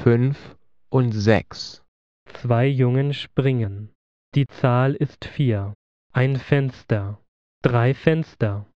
5 und 6. 2 Jungen springen. Die Zahl ist 4. Ein Fenster. 3 Fenster.